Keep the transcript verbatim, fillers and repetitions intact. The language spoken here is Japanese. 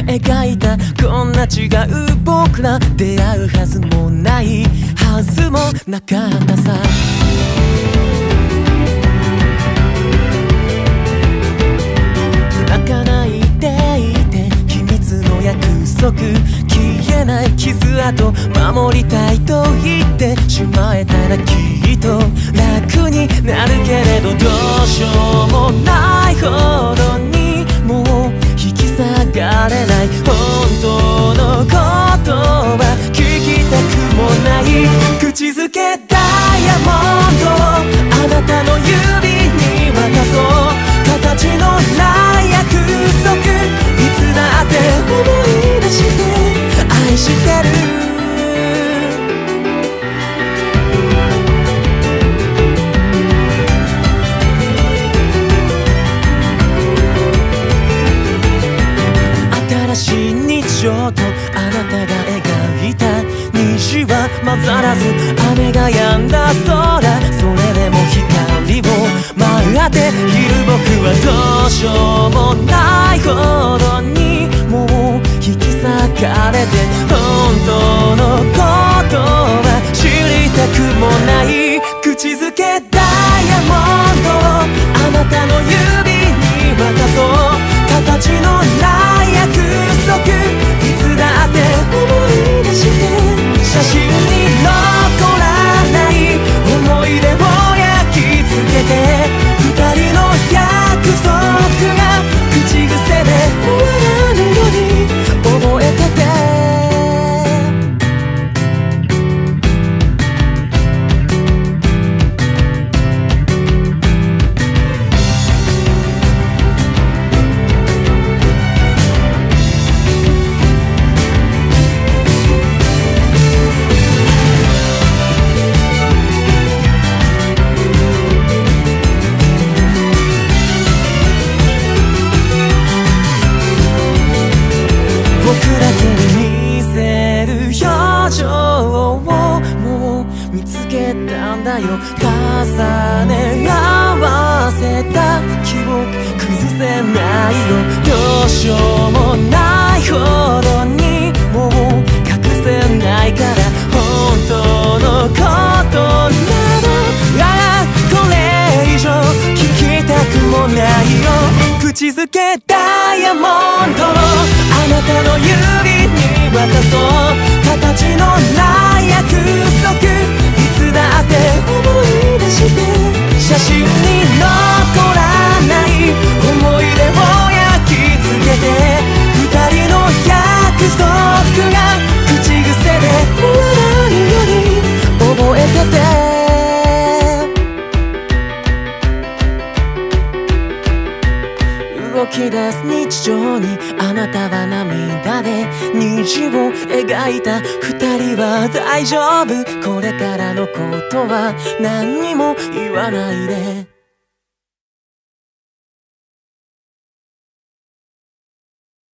描いたこんな違う僕ら、出会うはずもないはずもなかったさ。泣かないでいて秘密の約束、消えない傷跡守りたいと言ってしまえたらきっと楽になるけれど、どうしようもないほどにもう引き下がれない。本当のことは聞きたくもない。口づけダイヤモンドをあなたの指に渡そう。形のない約束、いつだって思い出して愛してる。新しい日常とあなたが描いた虹は混ざらず、雨が止んだ空、それでも光を待っている僕は、どうしようもないほどにもう引き裂かれて、本当のことは知りたくもない。口づけダイヤモンドをあなたの指に渡そう。形のない約束、いつだって思い出して写真に残らない思い出を焼き付けて、二人の約束が口癖で終わらぬように覚えてて。僕だけに見せる表情をもう見つけたんだよ。重ね合わせた記憶崩せないよ。どうしようもないほどにもう隠せないから、本当のことなの。ああこれ以上聞きたくもないよ。口づけダイヤモンドをあなたの指に渡そう。形のない約束、いつだって思い出して写真に残らない思い出を焼き付けて、二人の約束が口癖で終わらぬように覚えてて。動き出す日常にあなたは涙で虹を描いた。二人は大丈夫、これからのことは何にも言わないで。